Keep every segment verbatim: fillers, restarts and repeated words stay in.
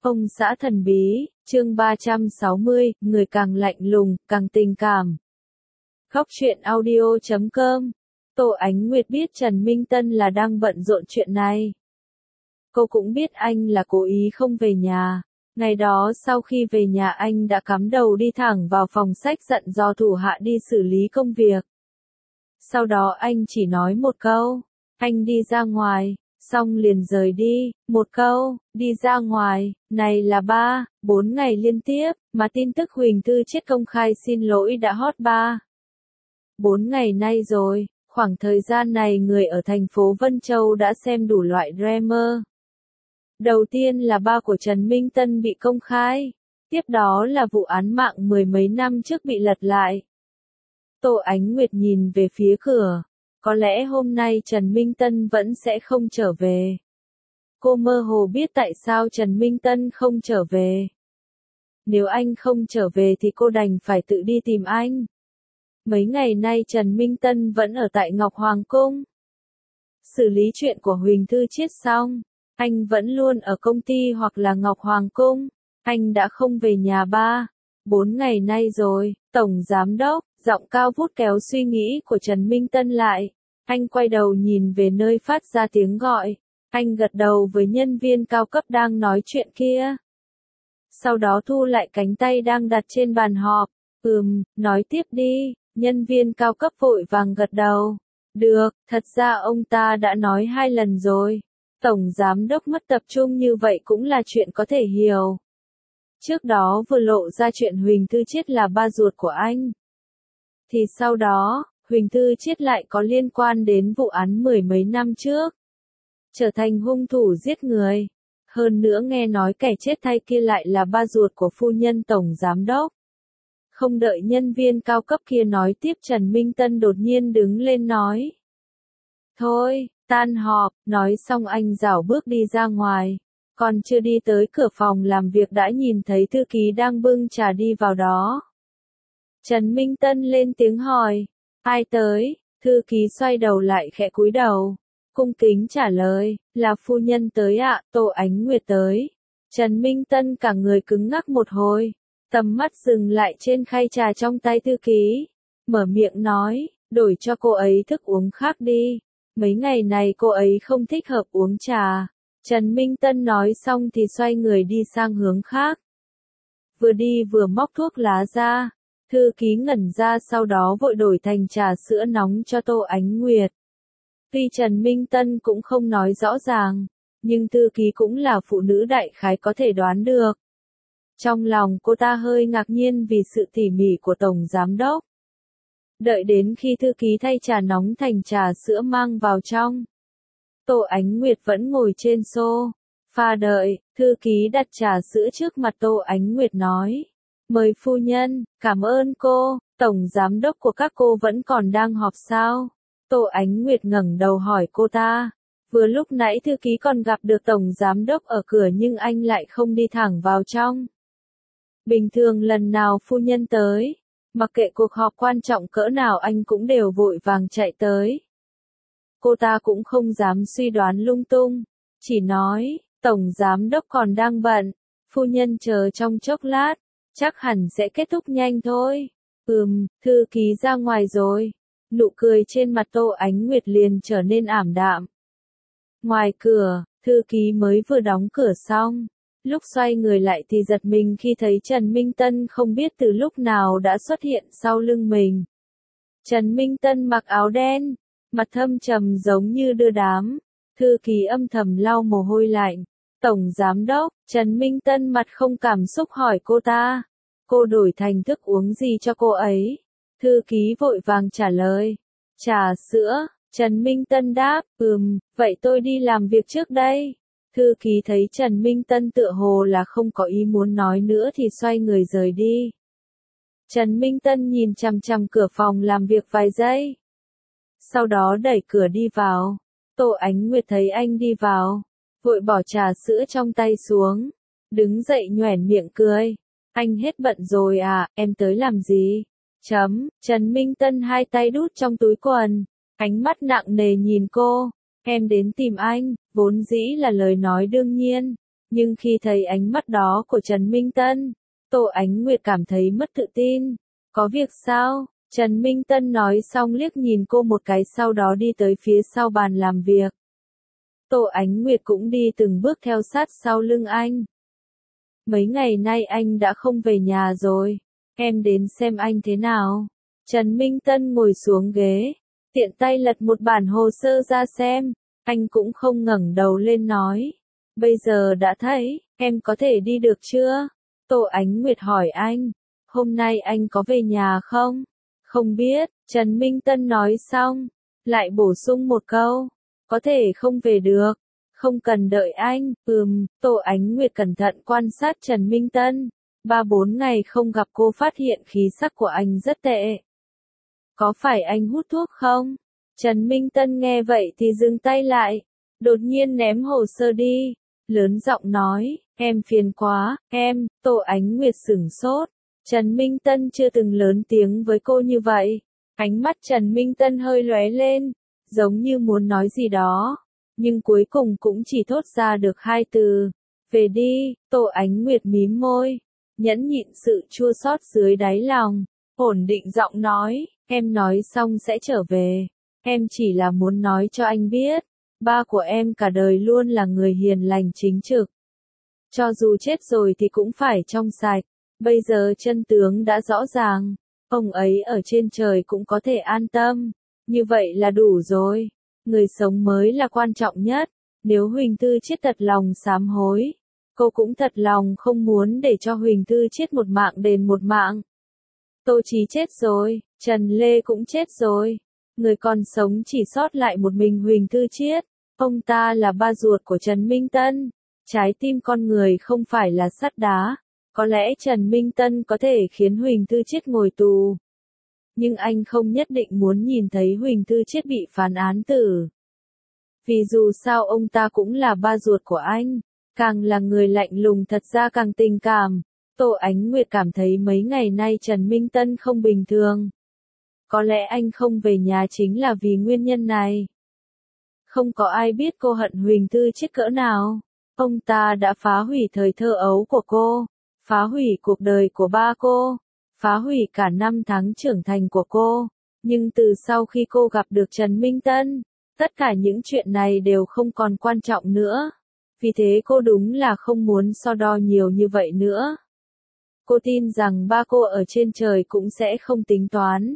Ông xã thần bí, chương ba trăm sáu mươi, người càng lạnh lùng, càng tình cảm. Khóc chuyện audio chấm com. Tô Ánh Nguyệt biết Trần Minh Tân là đang bận rộn chuyện này. Cô cũng biết anh là cố ý không về nhà. Ngày đó sau khi về nhà anh đã cắm đầu đi thẳng vào phòng sách dặn dò thủ hạ đi xử lý công việc. Sau đó anh chỉ nói một câu, anh đi ra ngoài. Xong liền rời đi, một câu, đi ra ngoài, này là ba, bốn ngày liên tiếp, mà tin tức Huỳnh Thư chết công khai xin lỗi đã hot ba. Bốn ngày nay rồi, khoảng thời gian này người ở thành phố Vân Châu đã xem đủ loại drama. Đầu tiên là ba của Trần Minh Tân bị công khai, tiếp đó là vụ án mạng mười mấy năm trước bị lật lại. Tô Ánh Nguyệt nhìn về phía cửa. Có lẽ hôm nay Trần Minh Tân vẫn sẽ không trở về. Cô mơ hồ biết tại sao Trần Minh Tân không trở về. Nếu anh không trở về thì cô đành phải tự đi tìm anh. Mấy ngày nay Trần Minh Tân vẫn ở tại Ngọc Hoàng Cung. Xử lý chuyện của Huỳnh Thư chết xong, anh vẫn luôn ở công ty hoặc là Ngọc Hoàng Cung. Anh đã không về nhà ba, bốn ngày nay rồi. Tổng Giám Đốc, giọng cao vút kéo suy nghĩ của Trần Minh Tân lại. Anh quay đầu nhìn về nơi phát ra tiếng gọi. Anh gật đầu với nhân viên cao cấp đang nói chuyện kia. Sau đó thu lại cánh tay đang đặt trên bàn họp. Ừm, nói tiếp đi. Nhân viên cao cấp vội vàng gật đầu. Được, thật ra ông ta đã nói hai lần rồi. Tổng Giám Đốc mất tập trung như vậy cũng là chuyện có thể hiểu. Trước đó vừa lộ ra chuyện Huỳnh Thư chết là ba ruột của anh. Thì sau đó, Huỳnh Thư chết lại có liên quan đến vụ án mười mấy năm trước. Trở thành hung thủ giết người. Hơn nữa nghe nói kẻ chết thay kia lại là ba ruột của phu nhân Tổng Giám Đốc. Không đợi nhân viên cao cấp kia nói tiếp Trần Minh Tân đột nhiên đứng lên nói. Thôi, tan họp, nói xong anh rảo bước đi ra ngoài. Còn chưa đi tới cửa phòng làm việc đã nhìn thấy thư ký đang bưng trà đi vào đó. Trần Minh Tân lên tiếng hỏi. Ai tới? Thư ký xoay đầu lại khẽ cúi đầu. Cung kính trả lời, là phu nhân tới ạ, Tô Ánh Nguyệt tới. Trần Minh Tân cả người cứng ngắc một hồi. Tầm mắt dừng lại trên khay trà trong tay thư ký. Mở miệng nói, đổi cho cô ấy thức uống khác đi. Mấy ngày này cô ấy không thích hợp uống trà. Trần Minh Tân nói xong thì xoay người đi sang hướng khác. Vừa đi vừa móc thuốc lá ra. Thư ký ngẩn ra sau đó vội đổi thành trà sữa nóng cho Tô Ánh Nguyệt. Tuy Trần Minh Tân cũng không nói rõ ràng, nhưng thư ký cũng là phụ nữ đại khái có thể đoán được. Trong lòng cô ta hơi ngạc nhiên vì sự tỉ mỉ của Tổng Giám Đốc. Đợi đến khi thư ký thay trà nóng thành trà sữa mang vào trong. Tô Ánh Nguyệt vẫn ngồi trên sofa đợi, thư ký đặt trà sữa trước mặt Tô Ánh Nguyệt nói. Mời phu nhân, cảm ơn cô, Tổng Giám Đốc của các cô vẫn còn đang họp sao? Tô Ánh Nguyệt ngẩng đầu hỏi cô ta. Vừa lúc nãy thư ký còn gặp được Tổng Giám Đốc ở cửa nhưng anh lại không đi thẳng vào trong. Bình thường lần nào phu nhân tới, mặc kệ cuộc họp quan trọng cỡ nào anh cũng đều vội vàng chạy tới. Cô ta cũng không dám suy đoán lung tung, chỉ nói, Tổng Giám Đốc còn đang bận, phu nhân chờ trong chốc lát. Chắc hẳn sẽ kết thúc nhanh thôi. Ừm, thư ký ra ngoài rồi. Nụ cười trên mặt Tô Ánh Nguyệt liền trở nên ảm đạm. Ngoài cửa, thư ký mới vừa đóng cửa xong. Lúc xoay người lại thì giật mình khi thấy Trần Minh Tân không biết từ lúc nào đã xuất hiện sau lưng mình. Trần Minh Tân mặc áo đen, mặt thâm trầm giống như đưa đám. Thư ký âm thầm lau mồ hôi lạnh. Tổng Giám Đốc, Trần Minh Tân mặt không cảm xúc hỏi cô ta. Cô đổi thành thức uống gì cho cô ấy? Thư ký vội vàng trả lời. Trà sữa, Trần Minh Tân đáp, ừm, vậy tôi đi làm việc trước đây. Thư ký thấy Trần Minh Tân tựa hồ là không có ý muốn nói nữa thì xoay người rời đi. Trần Minh Tân nhìn chằm chằm cửa phòng làm việc vài giây. Sau đó đẩy cửa đi vào. Tô Ánh Nguyệt thấy anh đi vào. Vội bỏ trà sữa trong tay xuống. Đứng dậy nhoẻn miệng cười. Anh hết bận rồi à, em tới làm gì? Chấm, Trần Minh Tân hai tay đút trong túi quần. Ánh mắt nặng nề nhìn cô. Em đến tìm anh, vốn dĩ là lời nói đương nhiên. Nhưng khi thấy ánh mắt đó của Trần Minh Tân, Tô Ánh Nguyệt cảm thấy mất tự tin. Có việc sao? Trần Minh Tân nói xong liếc nhìn cô một cái sau đó đi tới phía sau bàn làm việc. Tô Ánh Nguyệt cũng đi từng bước theo sát sau lưng anh. Mấy ngày nay anh đã không về nhà rồi, em đến xem anh thế nào. Trần Minh Tân ngồi xuống ghế, tiện tay lật một bản hồ sơ ra xem, anh cũng không ngẩng đầu lên nói. Bây giờ đã thấy, em có thể đi được chưa? Tô Ánh Nguyệt hỏi anh, hôm nay anh có về nhà không? Không biết, Trần Minh Tân nói xong, lại bổ sung một câu, có thể không về được, không cần đợi anh, ừm, Tô Ánh Nguyệt cẩn thận quan sát Trần Minh Tân, ba bốn ngày không gặp cô phát hiện khí sắc của anh rất tệ. Có phải anh hút thuốc không? Trần Minh Tân nghe vậy thì dừng tay lại, đột nhiên ném hồ sơ đi, lớn giọng nói, em phiền quá, em, Tô Ánh Nguyệt sửng sốt. Trần Minh Tân chưa từng lớn tiếng với cô như vậy. Ánh mắt Trần Minh Tân hơi lóe lên, giống như muốn nói gì đó, nhưng cuối cùng cũng chỉ thốt ra được hai từ. Về đi, Tô Ánh Nguyệt mím môi, nhẫn nhịn sự chua xót dưới đáy lòng, ổn định giọng nói, em nói xong sẽ trở về. Em chỉ là muốn nói cho anh biết, ba của em cả đời luôn là người hiền lành chính trực. Cho dù chết rồi thì cũng phải trong sạch. Bây giờ chân tướng đã rõ ràng, ông ấy ở trên trời cũng có thể an tâm, như vậy là đủ rồi, người sống mới là quan trọng nhất, nếu Huỳnh Tư Chiết thật lòng sám hối, cô cũng thật lòng không muốn để cho Huỳnh Tư Chiết một mạng đền một mạng. Tô Chí chết rồi, Trần Lê cũng chết rồi, người còn sống chỉ sót lại một mình Huỳnh Tư Chiết, ông ta là ba ruột của Trần Minh Tân, trái tim con người không phải là sắt đá. Có lẽ Trần Minh Tân có thể khiến Huỳnh Tư Chiết ngồi tù. Nhưng anh không nhất định muốn nhìn thấy Huỳnh Tư Chiết bị phán án tử. Vì dù sao ông ta cũng là ba ruột của anh, càng là người lạnh lùng thật ra càng tình cảm. Tô Ánh Nguyệt cảm thấy mấy ngày nay Trần Minh Tân không bình thường. Có lẽ anh không về nhà chính là vì nguyên nhân này. Không có ai biết cô hận Huỳnh Tư Chiết cỡ nào. Ông ta đã phá hủy thời thơ ấu của cô. Phá hủy cuộc đời của ba cô, phá hủy cả năm tháng trưởng thành của cô, nhưng từ sau khi cô gặp được Trần Minh Tân, tất cả những chuyện này đều không còn quan trọng nữa, vì thế cô đúng là không muốn so đo nhiều như vậy nữa. Cô tin rằng ba cô ở trên trời cũng sẽ không tính toán,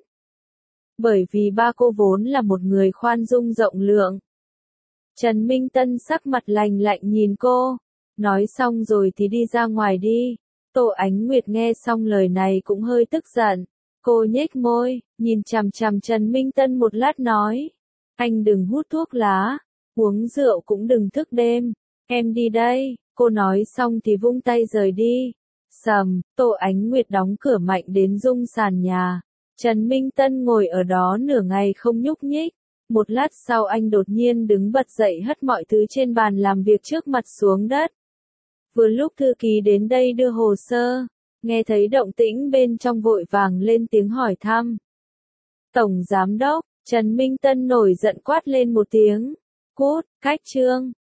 bởi vì ba cô vốn là một người khoan dung rộng lượng. Trần Minh Tân sắc mặt lạnh lạnh nhìn cô, nói xong rồi thì đi ra ngoài đi. Tô Ánh Nguyệt nghe xong lời này cũng hơi tức giận. Cô nhếch môi, nhìn chằm chằm Trần Minh Tân một lát nói. Anh đừng hút thuốc lá, uống rượu cũng đừng thức đêm. Em đi đây, cô nói xong thì vung tay rời đi. Sầm, Tô Ánh Nguyệt đóng cửa mạnh đến rung sàn nhà. Trần Minh Tân ngồi ở đó nửa ngày không nhúc nhích. Một lát sau anh đột nhiên đứng bật dậy hất mọi thứ trên bàn làm việc trước mặt xuống đất. Vừa lúc thư ký đến đây đưa hồ sơ, nghe thấy động tĩnh bên trong vội vàng lên tiếng hỏi thăm. Tổng Giám đốc, Trần Minh Tân nổi giận quát lên một tiếng. Cút, cách chương.